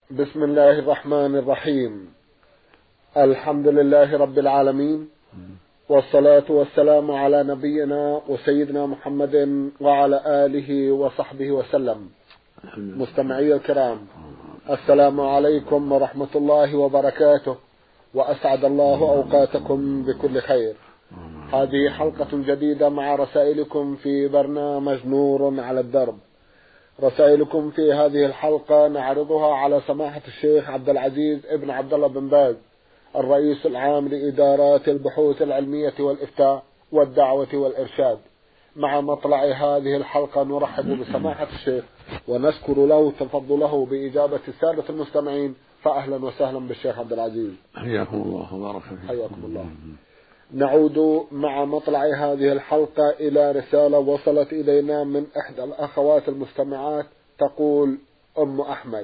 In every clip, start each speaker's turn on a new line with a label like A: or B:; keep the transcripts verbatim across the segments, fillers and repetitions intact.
A: بسم الله الرحمن الرحيم. الحمد لله رب العالمين، والصلاة والسلام على نبينا وسيدنا محمد وعلى آله وصحبه وسلم. مستمعي الكرام، السلام عليكم ورحمة الله وبركاته، وأسعد الله أوقاتكم بكل خير. هذه حلقة جديدة مع رسائلكم في برنامج نور على الدرب. رسائلكم في هذه الحلقة نعرضها على سماحة الشيخ عبد العزيز ابن عبد الله بن باز، الرئيس العام لإدارات البحوث العلمية والإفتاء والدعوة والإرشاد. مع مطلع هذه الحلقة نرحب بسماحة الشيخ ونشكر له تفضله بإجابة السادة المستمعين، فأهلا وسهلا بالشيخ عبد العزيز.
B: حياكم الله وبارك فيكم.
A: حياكم الله. نعود مع مطلع هذه الحلقة إلى رسالة وصلت إلينا من إحدى الأخوات المستمعات، تقول أم أحمد.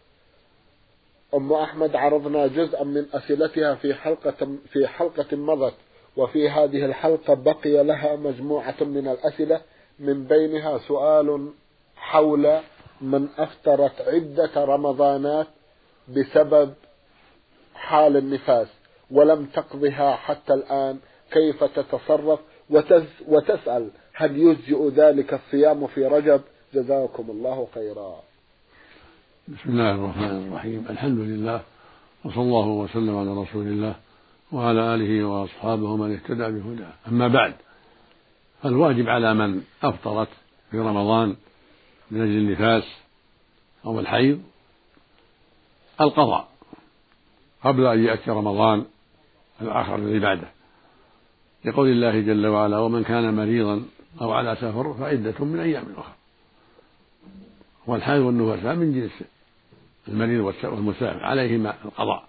A: أم أحمد عرضنا جزءا من أسئلتها في حلقة في حلقة مضت، وفي هذه الحلقة بقي لها مجموعة من الأسئلة، من بينها سؤال حول من أفطرت عدة رمضانات بسبب حال النفاس ولم تقضها حتى الآن، كيف تتصرف؟ وتسأل هل يجزئ ذلك الصيام في رجب؟ جزاكم الله خيرا.
B: بسم الله الرحمن الرحيم. الحمد لله، وصلى الله وسلم على رسول الله وعلى آله وأصحابه من اهتدى بهداه. أما بعد، فالواجب على من أفطرت في رمضان من أجل النفاس أو الحيض القضاء قبل أن يأتي رمضان الآخر الذي بعده، لقول الله جل وعلا: ومن كان مريضا أو على سفر فعدة من أيام أخرى. والحيض والنفساء من جنس المريض والمسافر، عليهما القضاء.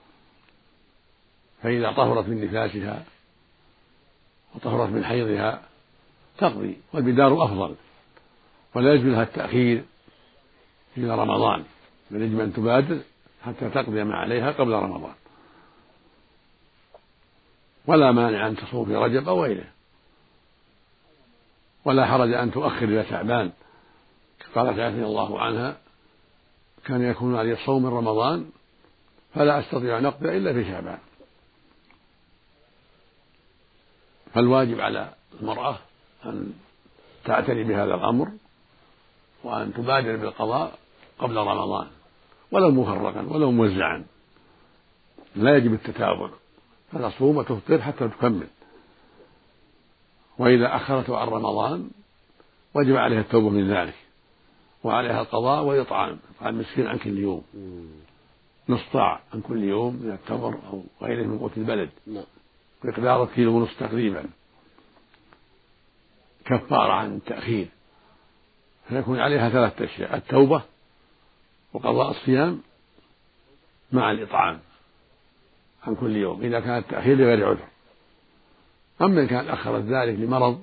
B: فإذا طهرت من نفاسها وطهرت من حيضها تقضي، والبدار أفضل، ولا يجوز لها التأخير إلى رمضان، بل يجب أن تبادر حتى تقضي ما عليها قبل رمضان. ولا مانع أن تصوم في رجب أو غيره، ولا حرج أن تؤخر إلى شعبان. قالت رضي الله عنها: كان يكون علي الصوم من رمضان فلا أستطيع أن أقضي إلا في شعبان. فالواجب على المرأة أن تعتني بهذا الأمر، وأن تبادر بالقضاء قبل رمضان، ولو مفرقا ولو موزعا، لا يجب التتابع، فتصوم وتفطر حتى تكمل. وإذا أخرته عن رمضان وجب عليها التوبة من ذلك، وعليها القضاء وإطعام إطعام مسكين عن كل يوم، نصف صاع عن كل يوم من التمر أو غيره من قوت البلد، مقدار كيلو ونصف تقريبا، كفارة عن التأخير. فيكون عليها ثلاثة أشياء: التوبة وقضاء الصيام مع الإطعام عن كل يوم، إذا كان التأخير لغير عذر. أما إن كان أخرت ذلك لمرض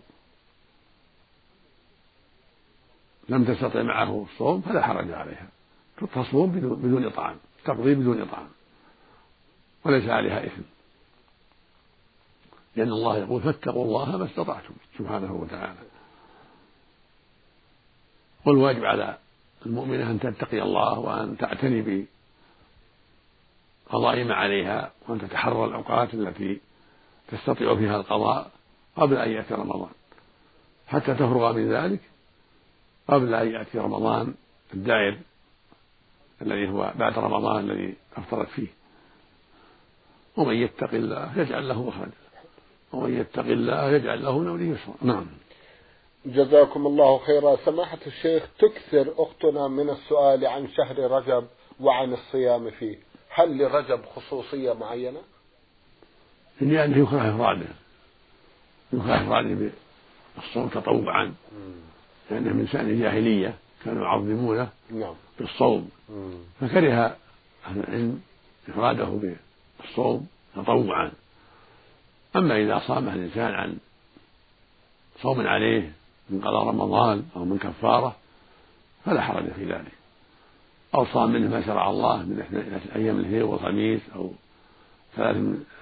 B: لم تستطع معه الصوم فلا حرج عليها، تصوم بدون إطعام، تقضي بدون إطعام، وليس عليها إثم، لأن الله يقول: فاتقوا الله ما استطعتم سبحانه وتعالى. والواجب على المؤمنة أن تتقي الله، وأن تعتني بقضاء ما عليها، وأن تتحرى الأوقات التي تستطيع فيها القضاء قبل أن يأتي رمضان، حتى تفرغ من ذلك قبل أن يأتي رمضان الدائر الذي هو بعد رمضان الذي أفطرت فيه. ومن يتق الله يجعل له مخرجا، ومن يتق الله يجعل له من أمره يسرا. نعم.
A: جزاكم الله خيرا. سماحة الشيخ، تكثر أختنا من السؤال عن شهر رجب وعن الصيام فيه، هل لرجب خصوصية معينة؟
B: يعني يكره إفراده، يكره إفراده بالصوم تطوعا، لأنه من شأن الجاهلية، كانوا يعظمونه بالصوم، فكره أهل العلم إفراده بالصوم تطوعا. أما إذا صام الإنسان عن صوم عليه من قضاء رمضان أو من كفارة فلا حرج في ذلك، أو صام منه ما شرع الله من أيام الاثنين والخميس، أو ثلاث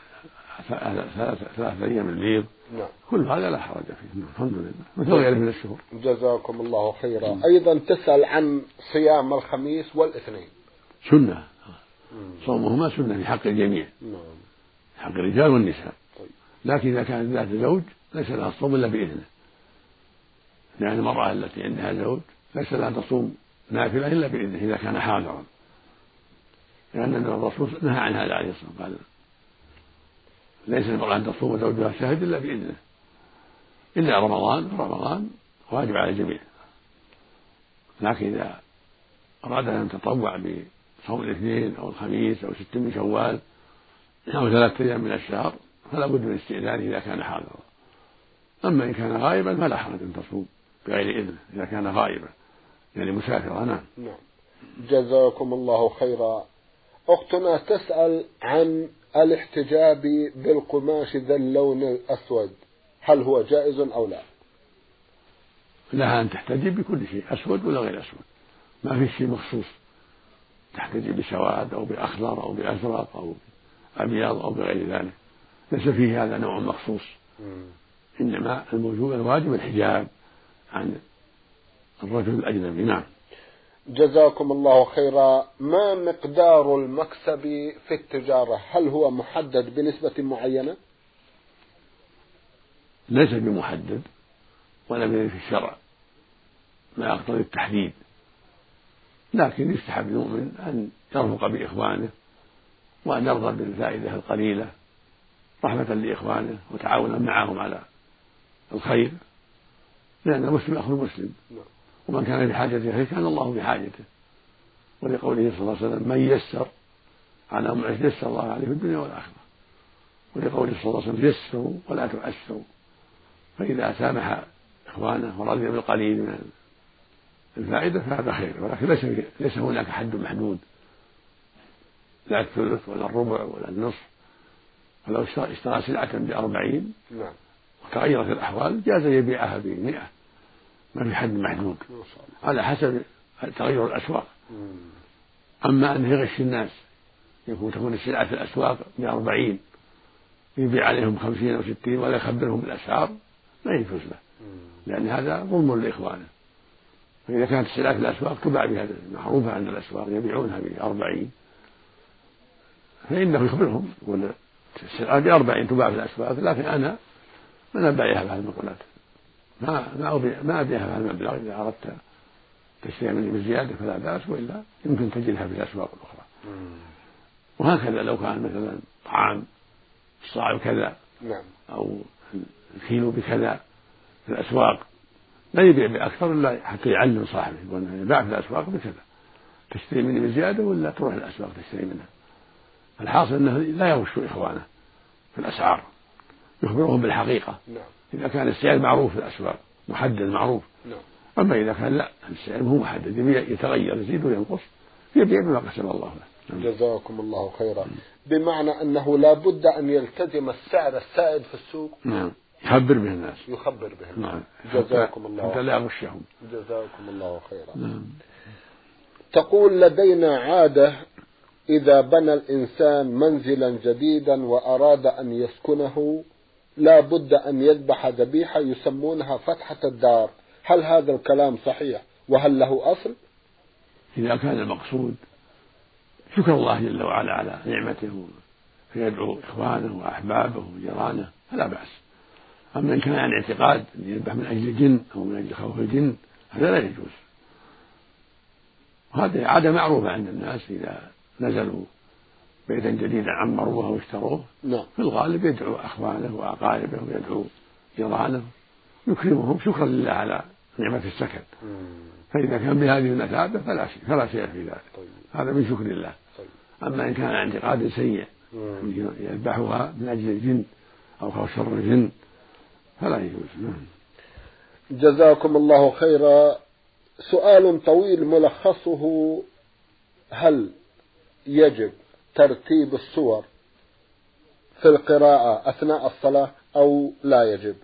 B: ثلاثة أيام البيض، كل هذا لا حرج فيه، الحمد لله، مثل غيره من الشهور.
A: جزاكم الله خيرا. أيضا تسأل عن صيام الخميس والاثنين.
B: سنة، صومهما سنة في حق الجميع، في حق الرجال والنساء. لكن إذا كانت ذات زوج ليس لها الصوم إلا بإذنه، لأن المرأة التي عندها زوج ليس لها تصوم نافلة إلا بإذنه إذا كان حاضرا، لأن الرسول نهى عن هذا عليه الصلاة والسلام، قال ليس المرأة أن تصوم زوجها شاهد إلا بإذنه، إلا رمضان، رمضان واجب على الجميع. لكن إذا أراد أن تطوع بصوم الاثنين أو الخميس أو ست من شوال أو ثلاثة أيام من الشهر فلا بد من استئذانه إذا كان حاضرا. أما إن كان غائبا فلا حرج أن تصوم بغير إذنه إذا كان غائبا، يعني مسافرا. نعم.
A: نعم. جزاكم الله خيرا. أختنا تسأل عن الاحتجاب بالقماش ذا اللون الأسود، هل هو جائز أو لا؟
B: لها أن تحتجب بكل شيء، أسود ولا غير أسود، ما في شيء مخصوص تحتجب بسواد أو بأخضر أو بأزرق أو أبيض أو بغير ذلك، ليس فيه هذا نوع مخصوص. إنما الموجود الواجب الحجاب عن الرجل الأجنبي. نعم.
A: جزاكم الله خيرا. ما مقدار المكسب في التجارة؟ هل هو محدد بنسبة معينة؟
B: ليس بمحدد ولا بين في الشرع ما يقتضي التحديد، لكن يستحب المؤمن أن يرفق بإخوانه وأن يرضى بالفائدة القليلة رحمة لإخوانه وتعاونا معهم على الخير، لأن المسلم أخو المسلم، ومن كان بحاجة إليه كان الله بحاجته، ولقوله صلى الله عليه وسلم من يسر على معسر يسر الله عليه في الدنيا والآخرة، ولقوله صلى الله عليه وسلم يسروا ولا تعسروا، فإذا سامح إخوانه ورضي بالقليل من الفائدة فهذا خير، ولكن ليس ليس هناك حد محدود، لا الثلث ولا الربع ولا النصف. فلو اشترى سلعة بأربعين وتغيرت الأحوال جاز يبيعها بمئة، ما في حد محدود على حسب تغير الأسواق. أما أن يغش الناس يكون تكون السلعة في الأسواق بأربعين يبيع عليهم خمسين أو ستين ولا يخبرهم بالأسعار لا يجوز له، لأن هذا ظلم لإخوانه. فإذا كانت السلعة في الأسواق تباع بهذا معروفة عند الأسواق يبيعونها بأربعين فإنه يخبرهم يقول السلعة بأربعين تباع في الأسواق، لكن أنا من أبيعها بهذه المقولات ما ما أبيع ما أبيعها بهذا المبلغ، إذا أردت تشتري مني بزيادة فلا بأس، وإلا يمكن تجدها في الأسواق الأخرى. وهكذا لو كان مثلا طعام الصاع بكذا أو الكيلو بكذا في الأسواق لا يبيع بأكثر إلا حتى يعلم صاحبه يقول يباع في الأسواق بكذا، تشتري مني بزيادة ولا تروح الأسواق تشتري منها. الحاصل أنه لا يغش إخوانه في الأسعار، يخبرهم بالحقيقة إذا كان السعر معروف في الأسواق محدد معروف. أما إذا كان لا السعر مو محدد يتغير يزيد وينقص يبيع بما قسم الله له.
A: جزاكم الله خيرا. بمعنى أنه لا بد أن يلتزم السعر السائد في السوق.
B: نعم. يخبر به الناس.
A: يخبر به الناس.
B: نعم.
A: جزاكم الله
B: حتى لا يغشهم.
A: جزاكم الله خيرا.
B: نعم.
A: تقول لدينا عادة إذا بنى الإنسان منزلا جديدا وأراد أن يسكنه لا بد أن يذبح ذبيحة يسمونها فتحة الدار، هل هذا الكلام صحيح وهل له أصل؟
B: إذا كان المقصود شكر الله جل وعلا على نعمته فيدعو إخوانه وأحبابه وجيرانه فلا بأس. أما إن كان عن اعتقاد أن يذبح من أجل الجن أو من أجل خوف الجن هذا لا يجوز. وهذه عادة معروفة عند الناس إذا نزلوا بيتا جديدا عمروه واشتروه في الغالب يدعو أخوانه وأقاربه ويدعو جيرانه يكرمهم شكرا لله على نعمة السكن. فإذا كان بهذه المثابة فلا شيء فلا شيء في ذلك. طيب. هذا من شكر الله. طيب. أما إن كان عن اعتقاد سيء يذبحها من أجل الجن أو خوف شر الجن فلا يجوز.
A: جزاكم الله خيرا. سؤال طويل ملخصه: هل يجب ترتيب السور في القراءة أثناء الصلاة أو لا يجب؟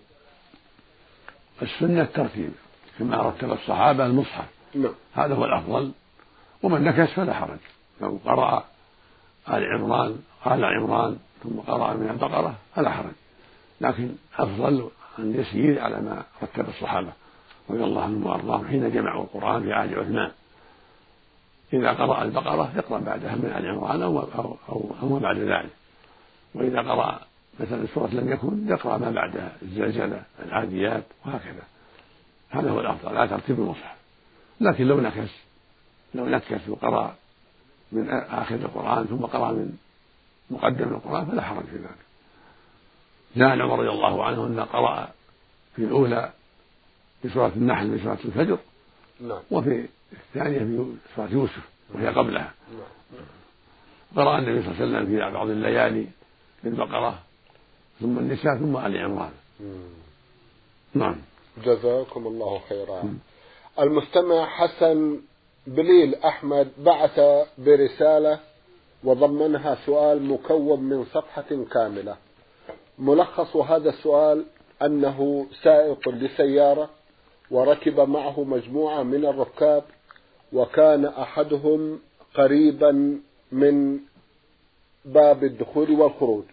B: السنة الترتيب كما رتب الصحابة المصحف.
A: نعم.
B: هذا هو الأفضل، ومن نكس فلا حرج لو قرأ آل عمران آل عمران ثم قرأ من البقرة فلا حرج، لكن أفضل أن يسير على ما رتب الصحابة رضي الله عنهم وأرضاهم حين جمعوا القرآن في عهد عثمان. إذا قرأ البقرة يقرأ بعدها من آل عمران أو, أو, أو, أو ما بعد ذلك. وإذا قرأ مثلا سورة لم يكن يقرأ ما بعدها الزلزلة العاديات وهكذا. هذا هو الأفضل، لا ترتيب المصحف. لكن لو نكس لو نكس وقرأ من آخر القرآن ثم قرأ من مقدم القرآن فلا حرج في ذلك. جاء عمر رضي الله عنه أن قرأ في الأولى في سورة النحل في سورة الفجر، وفي الثانية في سورة يوسف وهي قبلها. قرأ النبي صلى الله عليه وسلم في بعض الليالي بالبقرة ثم النساء ثم آل عمران. نعم.
A: جزاكم الله خيرا. المستمع حسن بليل أحمد بعث برسالة وضمنها سؤال مكون من صفحة كاملة. ملخص هذا السؤال أنه سائق لسيارة وركب معه مجموعة من الركاب، وكان أحدهم قريبا من باب الدخول والخروج.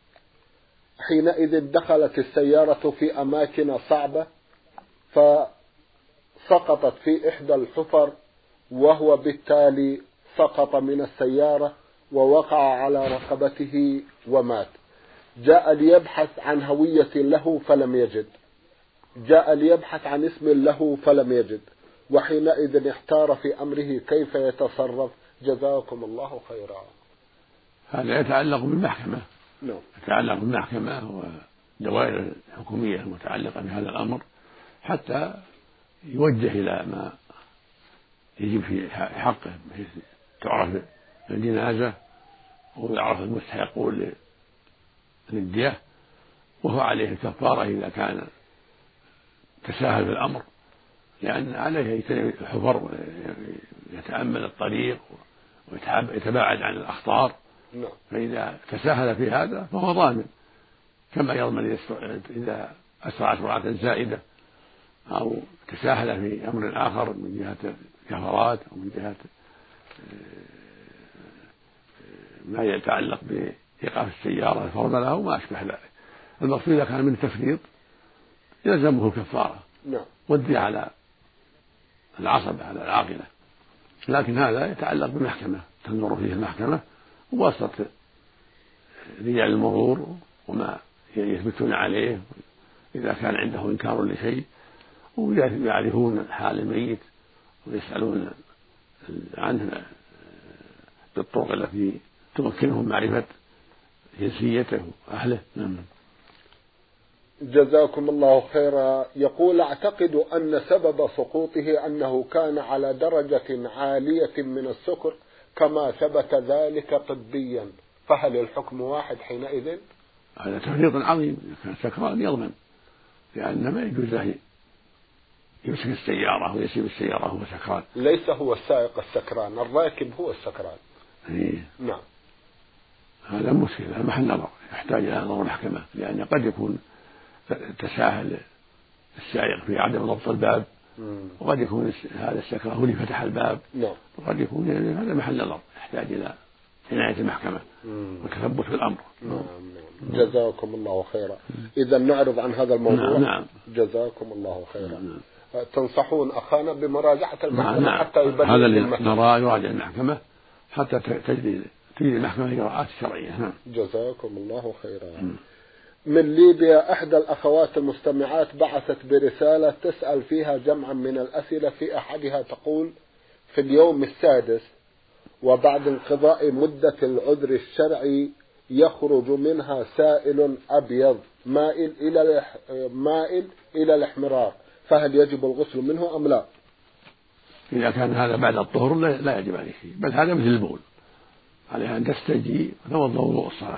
A: حينئذ دخلت السيارة في أماكن صعبة فسقطت في إحدى الحفر، وهو بالتالي سقط من السيارة ووقع على رقبته ومات. جاء ليبحث عن هوية له فلم يجد، جاء ليبحث عن اسم له فلم يجد، وحينئذ احتار في أمره كيف يتصرف. جزاكم الله خيرا.
B: هذا يتعلق بالمحكمة.
A: نعم.
B: يتعلق بالمحكمة والدوائر الحكومية المتعلقة بهذا الأمر حتى يوجه إلى ما يجب في حقه، بحيث تعرف الجنازة ويعرف المستحقون للدية، وهو عليه الكفارة إذا كان تساهل في الأمر، لأن عليه يجتنب الحفر ويتأمل الطريق ويتباعد عن الأخطار. فإذا تساهل في هذا فهو ضامن، كما يضمن إذا أسرع سرعة زائدة أو تساهل في أمر آخر من جهة الكفارات أو من جهة ما يتعلق بإيقاف السيارة الفرملة أو ما أشبه ذلك. المقصود إذا كان من تفريط يلزمه الكفارة والدية على العصبة على العاقلة، لكن هذا يتعلق بالمحكمة تنظر فيه المحكمة وواسطة رجال المرور وما يثبتون عليه إذا كان عنده إنكار لشيء، ويعرفون حال الميت ويسألون عنه بالطرق التي تمكنهم معرفة جنسيته وأهله. نعم.
A: جزاكم الله خيرا. يقول: أعتقد أن سبب سقوطه أنه كان على درجة عالية من السكر كما ثبت ذلك طبيا، فهل الحكم واحد حينئذ؟
B: هذا تفريط عظيم. إذا كان سكران يضمن، لأن ما يجوز له يمسك السيارة ويسيب السيارة وهو سكران.
A: ليس هو السائق السكران، الراكب هو السكران.
B: إيه.
A: نعم.
B: هذا مشكلة محل نظر، يحتاج إلى نظر محكمة، لأن قد يكون تساهل السائق في عدم ضبط الباب، مم. وقد يكون هذا السكران هو اللي فتح الباب.
A: نعم.
B: وقد يكون يعني هذا محل نظر يحتاج إلى عناية المحكمة وتثبت في الأمر.
A: نعم. نعم. جزاكم الله خيرا. إذا نعرض عن هذا الموضوع.
B: نعم.
A: جزاكم الله خيرا. نعم. تنصحون أخانا بمراجعة المحكمة.
B: نعم.
A: حتى يبين
B: هذا اللي نرى يراجع المحكمة حتى تجري تجري المحكمة الإجراءات الشرعية. نعم.
A: جزاكم الله خيرا. نعم. من ليبيا إحدى الأخوات المستمعات بعثت برسالة تسأل فيها جمعا من الأسئلة، في أحدها تقول: في اليوم السادس وبعد انقضاء مدة العذر الشرعي يخرج منها سائل أبيض مائل إلى مائل إلى الاحمرار، فهل يجب الغسل منه أم لا؟
B: إذا كان هذا بعد الطهر لا يجب عليه شيء، بل هذا مثل البول، عليها أن تستجي وتوضأ وضوء الصلاة،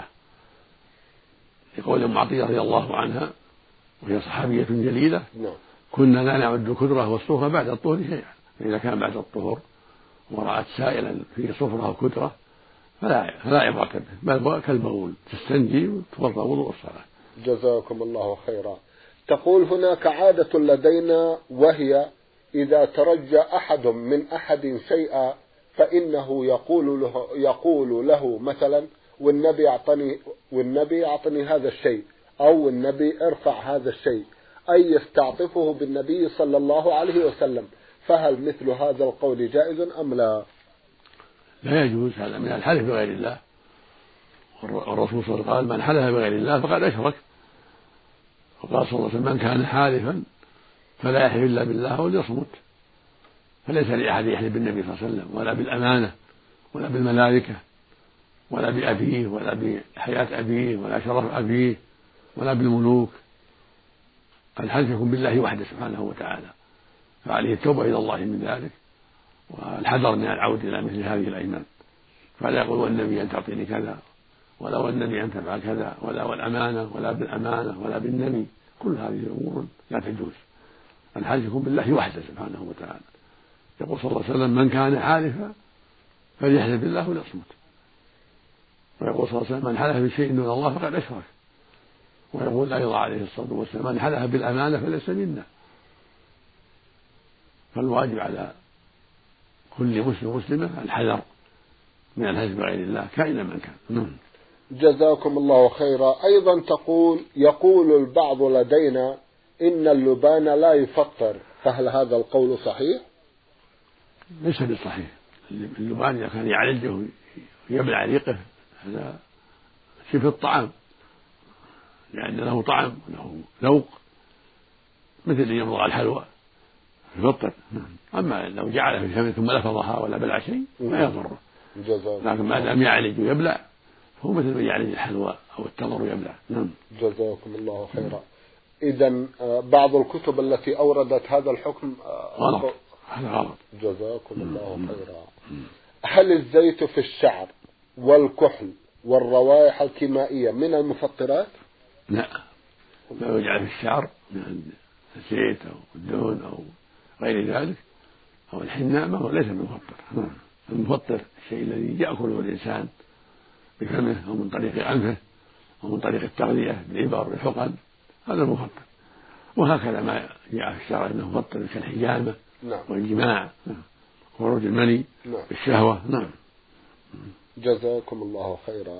B: يقول أم عطية رضي الله عنها وهي صحابية جليلة: كنا لا نعد الكدرة والصفرة بعد الطهر شيئا، فإذا كان بعد الطهر ورأت سائلا فيه صفرة وكدرة فلا فلا عبرة به، بل كالبول، تستنجي وتوضأ وضوء الصلاة.
A: جزاكم الله خيرا. تقول: هناك عادة لدينا، وهي إذا ترجى أحد من أحد شيئا فإنه يقول له يقول له مثلا: والنبي أعطني والنبي أعطني هذا الشيء، أو النبي ارفع هذا الشيء، أي يستعطفه بالنبي صلى الله عليه وسلم، فهل مثل هذا القول جائز أم لا؟
B: لا يجوز، هذا من الحلف بغير الله. والرسول صلى الله عليه وسلم قال: من حلف بغير الله فقد أشرك. وقال صلى الله عليه وسلم: من كان حالفا فلا يحلف إلا بالله أو ليصمت. فليس لأحد يحلف بالنبي صلى الله عليه وسلم ولا بالأمانة ولا بالملائكة ولا بأبيه ولا بحياة أبيه ولا شرف أبيه ولا بالملوك. الحلف يكون بالله وحده سبحانه وتعالى، فعليه التوبة إلى الله من ذلك والحذر من العود إلى مثل هذه الأيمان. فلا يقول: والنبي أن تعطيني كذا، ولا والنبي أن تفعل كذا، ولا والأمانة ولا بالأمانة ولا بالنبي. كل هذه الأمور لا تجوز. الحلف يكون بالله وحده سبحانه وتعالى. يقول صلى الله عليه وسلم: من كان حالفا فليحلف بالله وليصمت. ويقول صلى الله عليه وسلم: من حلف بشيء دون الله فقد أشرك. ويقول أيضا عليه الصلاة والسلام: من حلف بالأمانة فليس منا. فالواجب على كل مسلم مسلمة الحذر من الحلف بغير الله كائنا من كان.
A: جزاكم الله خيرا. أيضا تقول: يقول البعض لدينا إن اللبان لا يفطر، فهل هذا القول صحيح؟
B: ليس بالصحيح. اللبان إذا كان يعالجه ويبلع ريقه هذا شبه الطعام، لأن له طعم وله ذوق، مثل أن يمضغ الحلوى يفطر. أما لو جعل في فمه ثم لفظها ولا بلع شيء ما يضره، لكن ما دام يعالج ويبلع فهو مثل من يعالج الحلوى أو التمر ويبلع. نعم.
A: جزاكم الله خيرا. إذن بعض الكتب التي أوردت هذا الحكم
B: غلط. هذا غلط.
A: جزاكم الله خيرا. هل الزيت في الشعر والكحل والروائح الكيميائية من المفطرات؟
B: لا، ما يجعل في الشعر من الزيت أو الدهن أو غير ذلك أو الحناء ما هو ليس بمفطر. المفطر الشيء الذي يأكله الإنسان بفمه أو من طريق أنفه أو من طريق التغذية بالإبر والحقن، هذا المفطر. وهكذا ما جاء في الشرع أنه مفطر كالحجامة والجماع، خروج المني بالشهوة. نعم.
A: جزاكم الله خيرا.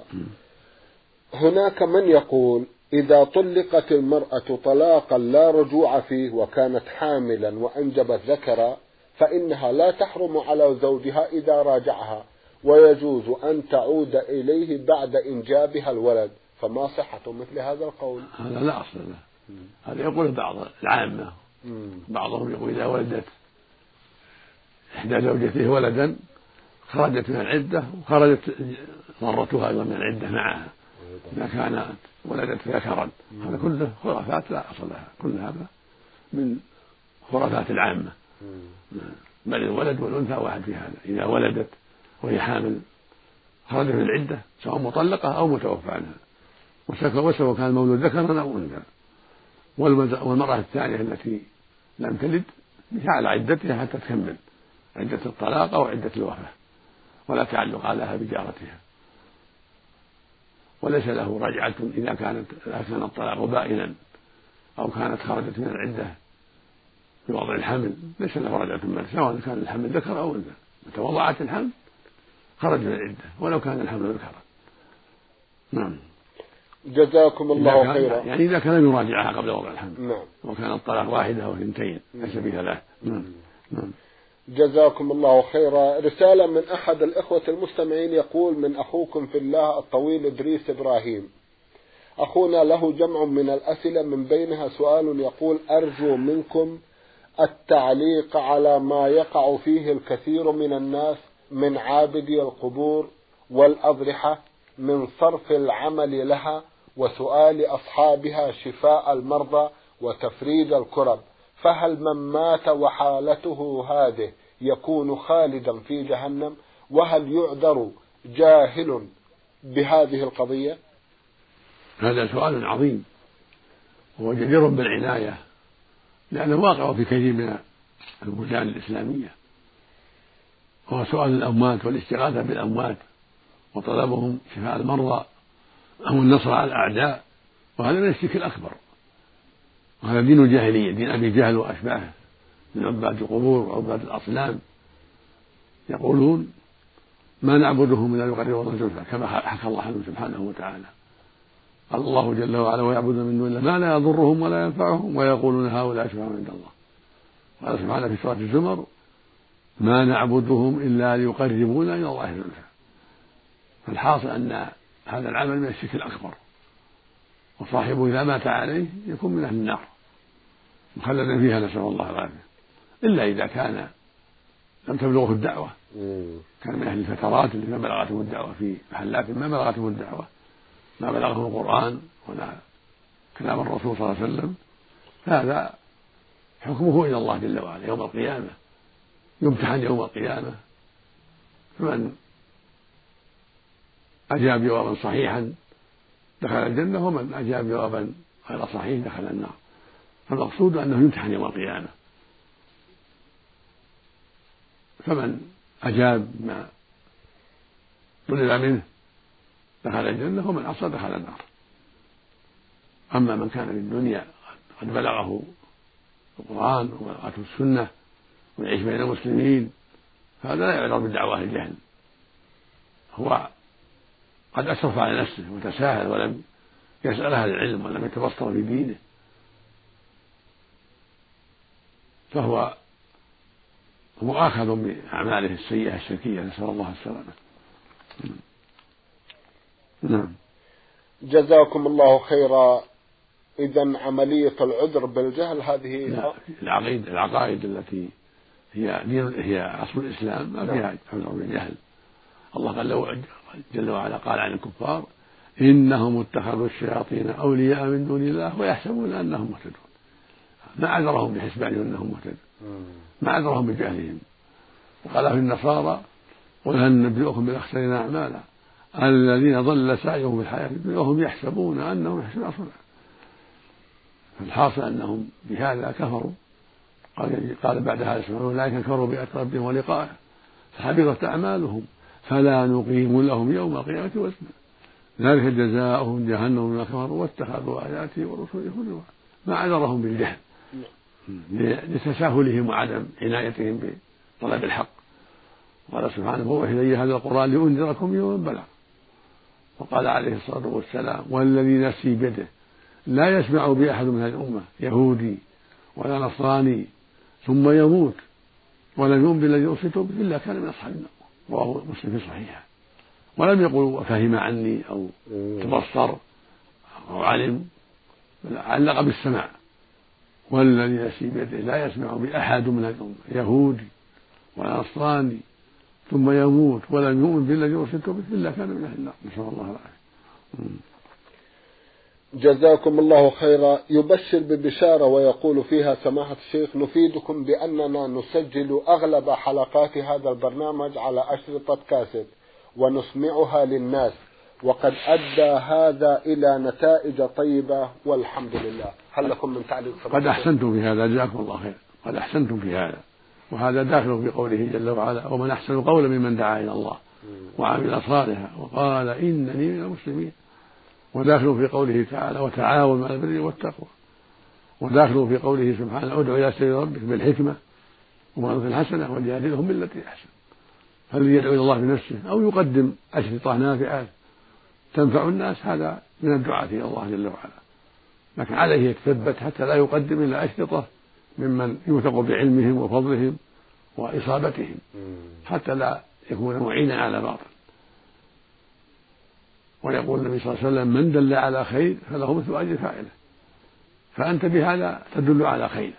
A: هناك من يقول: إذا طلقت المرأة طلاقا لا رجوع فيه وكانت حاملا وأنجبت ذكرا فإنها لا تحرم على زوجها إذا راجعها، ويجوز أن تعود إليه بعد إنجابها الولد، فما صحة مثل هذا القول؟
B: هذا لا أصل له. هذا يقول بعض العامة. بعضهم يقول: إذا ولدت إحدى زوجته ولدا خرجت من العدة وخرجت ضرتها أيضا من العدة معها إذا كانت ولدت ذكرا. هذا كله خرافات لا أصل لها. كل هذا من خرافات العامة. بل الولد والأنثى واحد في هذا. إذا ولدت وهي حامل خرجت من العدة سواء مطلقة أو متوفى عنها، وسواء كان المولود ذكرا أو أنثى. والمرأة الثانية التي لم تلد على عدتها حتى تكمل عدة الطلاق أو عدة الوفاة، ولا تعلق لها بجارتها، وليس له رجعة إذا كانت إذا كان الطلاق بائنا أو كانت خرجت من العدة بوضع الحمل، ليس له رجعة منه سواء كان الحمل ذكر أو أنثى. متى وضعت الحمل خرج من العدة ولو كان الحمل ذكرا. نعم.
A: جزاكم الله خيرا.
B: يعني إذا كان يراجعها قبل وضع الحمل.
A: نعم.
B: وكان الطلاق واحدة أو اثنتين ليس بثلاث. نعم. نعم.
A: جزاكم الله خيرا. رسالة من أحد الإخوة المستمعين يقول: من أخوكم في الله الطويل إدريس إبراهيم. أخونا له جمع من الأسئلة، من بينها سؤال يقول: أرجو منكم التعليق على ما يقع فيه الكثير من الناس من عابدي القبور والأضرحة من صرف العمل لها وسؤال أصحابها شفاء المرضى وتفريج الكرب، فهل من مات وحالته هذه يكون خالدا في جهنم؟ وهل يعذر جاهل بهذه القضية؟
B: هذا سؤال عظيم وهو جدير بالعناية، لأنه واقع في كثير من البلدان الإسلامية، وهو سؤال الأموات والاستغاثة بالأموات وطلبهم شفاء المرضى أو النصر على الأعداء، وهذا من الشرك الأكبر، وهذا دين الجاهلية، دين أبي جهل وأشباهه من عباد القبور وعباد الأصنام. يقولون: ما نعبدهم إلا ليقربونا زلفى، كما حكى الله عنه سبحانه وتعالى. قال الله جل وعلا: ويعبدون من دون الله ما لا يضرهم ولا ينفعهم ويقولون هؤلاء شفعاء عند الله. قال سبحانه في سورة الزمر: ما نعبدهم إلا ليقربونا إلى الله زلفى. فالحاصل أن هذا العمل من الشرك الأكبر، وصاحبه إذا مات عليه يكون من أهل النار مخلدا فيها، نسأل الله العافية، إلا إذا كان لم تبلغه الدعوة، كان من أهل الفترات اللي ما بلغتهم الدعوة في محلات ما بلغتهم الدعوة، ما بلغهم القرآن ولا كلام الرسول صلى الله عليه وسلم، هذا حكمه إلى الله جل وعلا يوم القيامة، يمتحن يوم القيامة، فمن أجاب جوابا صحيحا دخل الجنة، ومن أجاب جوابا غير صحيح دخل النار. فالمقصود أنه يمتحن يوم القيامة، فمن أجاب ما طلب منه دخل الجنة، ومن عصى دخل النار. أما من كان في الدنيا قد بلغه القرآن وبلغته السنة ويعيش بين المسلمين، فهذا لا يعذر بالدعوة الجهل، هو قد أسرف على نفسه وتساهل ولم يسأل أهل العلم ولم يتبصر في دينه، فهو مؤاخذ بأعماله السيئة الشركية، نسأل الله السلامة. نعم.
A: جزاكم الله خيرا. إذن عملية العذر بالجهل هذه
B: العقيدة العقائد التي هي دين هي أصل الإسلام ما فيها عذر بالجهل. الله قال جل وعلا قال عن الكفار: إنهم اتخذوا الشياطين أولياء من دون الله ويحسبون أنهم مهتدون. ما عذرهم بحسبانهم أنهم مهتدون، ما عذرهم بجهلهم. وقال في النصارى: قل هل ننبئكم بالأخسرين أعمالا الذين ضل سعيهم في الحياة الدنيا وهم يحسبون أنهم يحسنون صنعا. فالحاصل أنهم بهذا كفروا. قال, قال بعد هذا سبحانه: أولئك كفروا بآيات ربهم ولقائه فحبطت أعمالهم فلا نقيم لهم يوم القيامة وزنا ذلك جزاؤهم جهنم بما كفروا واتخذوا آياتي ورسلي هزوا. ما عذرهم بالجهل لتساهلهم وعدم عنايتهم بطلب الحق. قال سبحانه: هو إلي هذا القرآن لأنذركم يوم بلغ. وقال عليه الصلاة والسلام: والذي نفسي بيده لا يسمع بي أحد من هذه الأمة يهودي ولا نصراني ثم يموت ولم يؤمن بالذي أرسلت به إلا كان من أصحاب النار. رواه مسلم في صحيحه. ولم يقل فهم عني أو تبصر أو علم، علق بالسماع. والذي نفسي بيده لا يسمع بأحد من هذه الأمة يهودي ولا نصراني ثم يموت ولم يؤمن بالذي أرسلت به إلا كان من أهل النار، نسأل الله العافية.
A: جزاكم الله خيرا. يبشر ببشارة ويقول فيها: سماحة الشيخ، نفيدكم بأننا نسجل أغلب حلقات هذا البرنامج على أشرطة كاسيت ونسمعها للناس، وقد أدى هذا إلى نتائج طيبة والحمد لله. هل لكم من تعليق؟
B: قد أحسنتم في هذا، جزاكم الله خير، قد أحسنتم في هذا، وهذا داخل في قوله جل وعلا: ومن أحسن قولا ممن دعا إلى الله وعمل صالحا وقال إنني من المسلمين. وداخل في قوله تعالى: وتعاونوا على البر والتقوى. وداخل في قوله سبحانه: ادع إلى سبيل ربك بالحكمة وموعظة الحسنة وجادلهم بالتي أحسن. هل يدعو إلى الله بنفسه أو يقدم أشرطة نافعة تنفع الناس، هذا من الدعاء إلى الله جل وعلا، لكن عليه يتثبت حتى لا يقدم إلا أشرطة ممن يوثق بعلمهم وفضلهم وإصابتهم، حتى لا يكون معينا على باطل. ويقول النبي صلى الله عليه وسلم: من دل على خير فله مثل أجر فاعله. فأنت بهذا تدل على خير.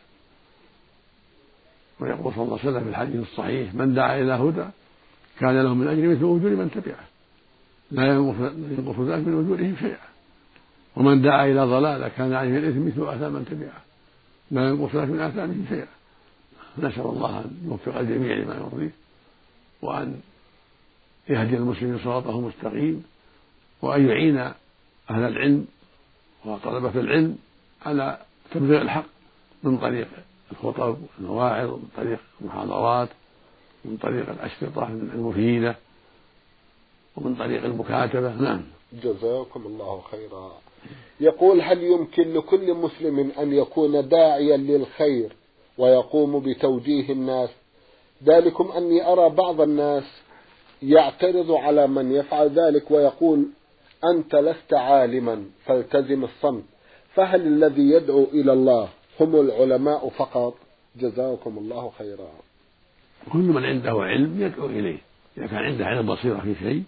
B: ويقول صلى الله عليه وسلم في الحديث الصحيح: من دعا إلى هدى كان له من أجر مثل أجور من تبعه لا ينقص ذلك من أجورهم شيئا، ومن دعا إلى ضلالة كان عليه الإثم مثل آثام من تبعه لا ينقص ذلك من آثامهم شيئا. نسأل الله أن يوفق الجميع لما يرضيه، وأن يهدي المسلمين صراطه مستقيم، وأن يعين أهل العلم وطلبة العلم على تبليغ الحق من طريق الخطب والمواعظ، ومن طريق المحاضرات، ومن طريق الأشرطة المفيدة، ومن طريق المكاتبة. نعم.
A: جزاكم الله خيرا. يقول: هل يمكن لكل مسلم أن يكون داعيا للخير ويقوم بتوجيه الناس؟ ذلكم أني أرى بعض الناس يعترض على من يفعل ذلك ويقول: أنت لست عالما فالتزم الصمت، فهل الذي يدعو إلى الله هم العلماء فقط؟ جزاكم الله خيرا.
B: كل من عنده علم يدعو إليه، إذا كان عنده علم بصيرة في شيء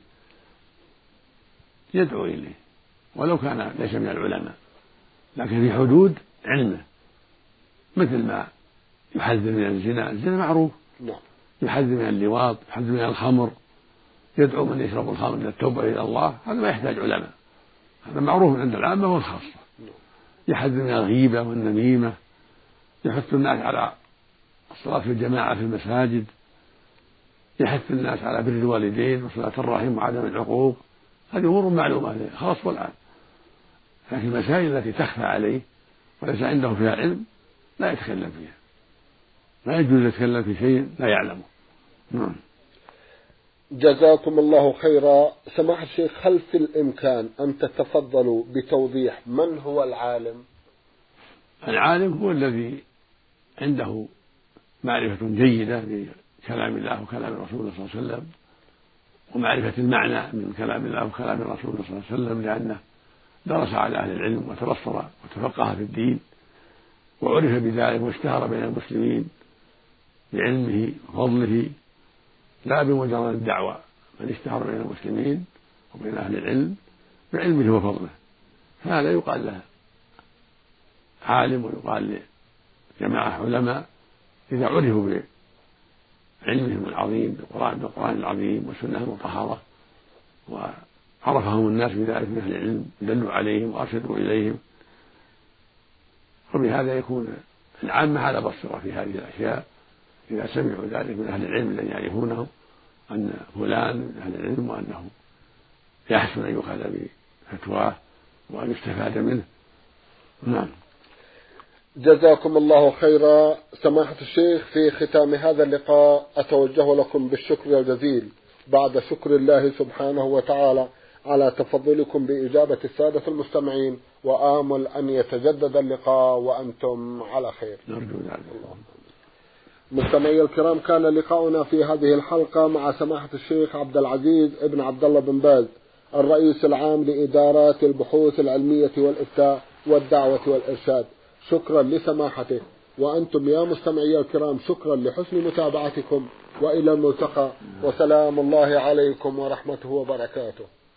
B: يدعو إليه ولو كان ليس من العلماء، لكن في حدود علمه، مثل ما يحذر من الزنا، الزنا معروف، يحذر من اللواط، يحذر من الخمر، يدعو من يشرب الخمر إلى التوبة إلى الله، هذا ما يحتاج علماء، هذا معروف عند العامة والخاصة. يحذر من الغيبة والنميمة، يحث الناس على الصلاة في الجماعة في المساجد، يحث الناس على بر الوالدين وصلاة الرحم وعدم العقوق، هذه أمور معلومة خاص والعام. لكن المسائل التي تخفى عليه وليس عنده فيها علم لا يتكلم فيها، لا يجوز يتكلم في شيء لا يعلمه. نعم.
A: جزاكم الله خيرا. سماحة الشيخ، هل في الإمكان أن تتفضلوا بتوضيح من هو العالم؟
B: العالم هو الذي عنده معرفة جيدة بكلام الله وكلام الرسول صلى الله عليه وسلم، ومعرفة المعنى من كلام الله وكلام الرسول صلى الله عليه وسلم، لأنه درس على أهل العلم وتبصر وتفقه في الدين وعرف بذلك واشتهر بين المسلمين بعلمه وفضله، لا بمجرد الدعوة، بل اشتهر بين المسلمين وبين أهل العلم بعلمه وفضله، فهذا يقال له عالم ويقال لجماعة علماء إذا عرفوا بعلمهم العظيم بالقرآن بالقرآن العظيم والسنة المطهرة، وعرفهم الناس بذلك من أهل العلم، دلوا عليهم وأرشدوا إليهم، وبهذا يكون العامة على بصيرة في هذه الأشياء إذا سمعوا ذلك من أهل العلم الذين يعرفونه أن فلان من أهل العلم وأنه يحسن أن يؤخذ بفتواه وأن يستفاد منه. نعم.
A: جزاكم الله خيرا. سماحة الشيخ، في ختام هذا اللقاء أتوجه لكم بالشكر الجزيل بعد شكر الله سبحانه وتعالى على تفضلكم بإجابة السادة المستمعين، وآمل أن يتجدد اللقاء وأنتم على خير.
B: نرجو ذلك.
A: مستمعي الكرام، كان لقاؤنا في هذه الحلقة مع سماحة الشيخ عبد العزيز ابن عبد الله بن باز، الرئيس العام لإدارات البحوث العلمية والإفتاء والدعوة والإرشاد. شكرا لسماحته، وأنتم يا مستمعي الكرام شكرا لحسن متابعتكم، وإلى الملتقى، وسلام الله عليكم ورحمته وبركاته.